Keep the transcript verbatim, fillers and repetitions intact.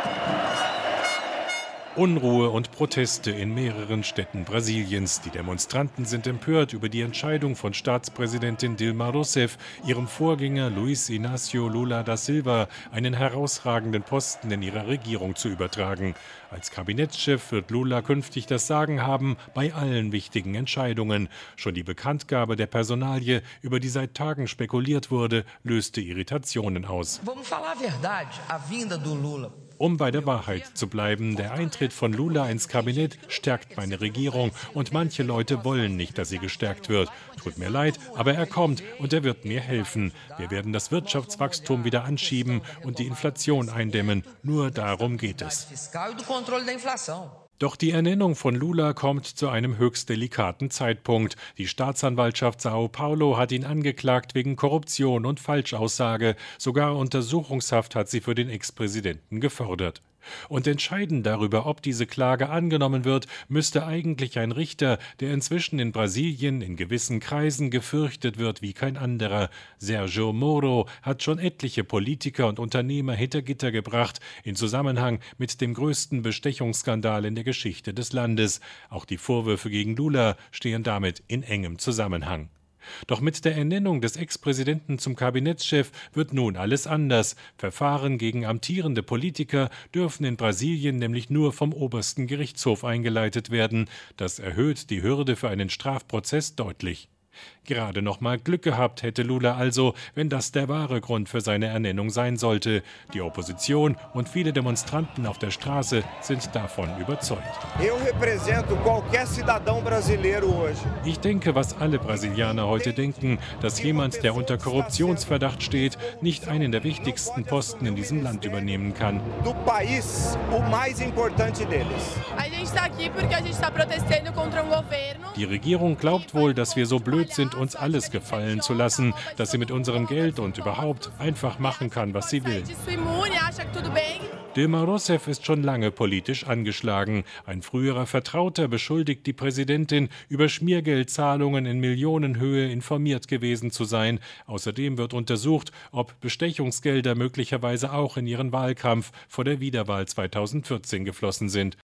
Unruhe und Proteste in mehreren Städten Brasiliens. Die Demonstranten sind empört über die Entscheidung von Staatspräsidentin Dilma Rousseff, ihrem Vorgänger Luiz Inácio Lula da Silva einen herausragenden Posten in ihrer Regierung zu übertragen. Als Kabinettschef wird Lula künftig das Sagen haben bei allen wichtigen Entscheidungen. Schon die Bekanntgabe der Personalie, über die seit Tagen spekuliert wurde, löste Irritationen aus. Vamos falar a verdade, a vinda do Lula. Um bei der Wahrheit zu bleiben, der Eintritt von Lula ins Kabinett stärkt meine Regierung und manche Leute wollen nicht, dass sie gestärkt wird. Tut mir leid, aber er kommt und er wird mir helfen. Wir werden das Wirtschaftswachstum wieder anschieben und die Inflation eindämmen. Nur darum geht es. Doch die Ernennung von Lula kommt zu einem höchst delikaten Zeitpunkt. Die Staatsanwaltschaft São Paulo hat ihn angeklagt wegen Korruption und Falschaussage. Sogar Untersuchungshaft hat sie für den Ex-Präsidenten gefordert. Und entscheiden darüber, ob diese Klage angenommen wird, müsste eigentlich ein Richter, der inzwischen in Brasilien in gewissen Kreisen gefürchtet wird wie kein anderer. Sérgio Moro hat schon etliche Politiker und Unternehmer hinter Gitter gebracht, in Zusammenhang mit dem größten Bestechungsskandal in der Geschichte des Landes. Auch die Vorwürfe gegen Lula stehen damit in engem Zusammenhang. Doch mit der Ernennung des Ex-Präsidenten zum Kabinettschef wird nun alles anders. Verfahren gegen amtierende Politiker dürfen in Brasilien nämlich nur vom obersten Gerichtshof eingeleitet werden. Das erhöht die Hürde für einen Strafprozess deutlich. Gerade noch mal Glück gehabt hätte Lula also, wenn das der wahre Grund für seine Ernennung sein sollte. Die Opposition und viele Demonstranten auf der Straße sind davon überzeugt. Ich denke, was alle Brasilianer heute denken, dass jemand, der unter Korruptionsverdacht steht, nicht einen der wichtigsten Posten in diesem Land übernehmen kann. Die Regierung glaubt wohl, dass wir so blöd sind, uns alles gefallen zu lassen, dass sie mit unserem Geld und überhaupt einfach machen kann, was sie will. Dilma Rousseff ist schon lange politisch angeschlagen. Ein früherer Vertrauter beschuldigt die Präsidentin, über Schmiergeldzahlungen in Millionenhöhe informiert gewesen zu sein. Außerdem wird untersucht, ob Bestechungsgelder möglicherweise auch in ihren Wahlkampf vor der Wiederwahl zweitausendvierzehn geflossen sind.